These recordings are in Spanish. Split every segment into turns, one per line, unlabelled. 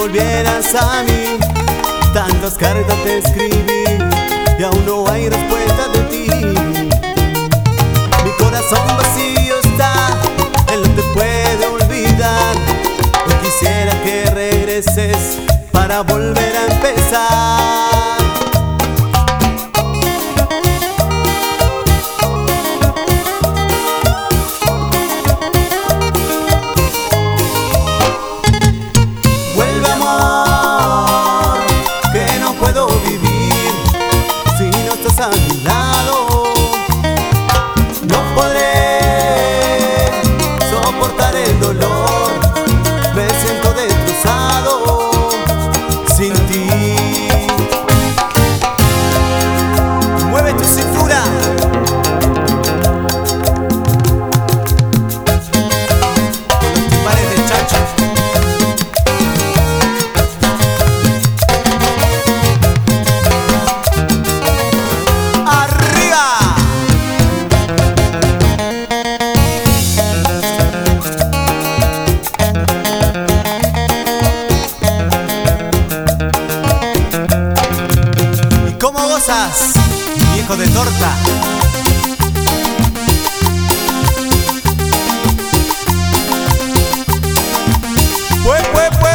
volvieras a mí. Tantas cartas te escribí y aún no hay respuesta de ti. Mi corazón vacío está, él no te puede olvidar. Yo quisiera que regreses para volver a empezar. A mi lado no podré soportar el dolor, me siento destrozado sin ti. Mueve tu cintura. Con los timbales del Chacho. ¿Cómo gozas, viejo de torta? Pues.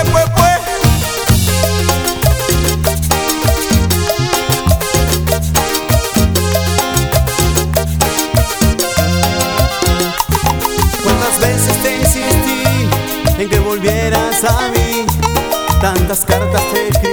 ¿Cuántas veces te insistí en que volvieras a mí? Tantas cartas te escribí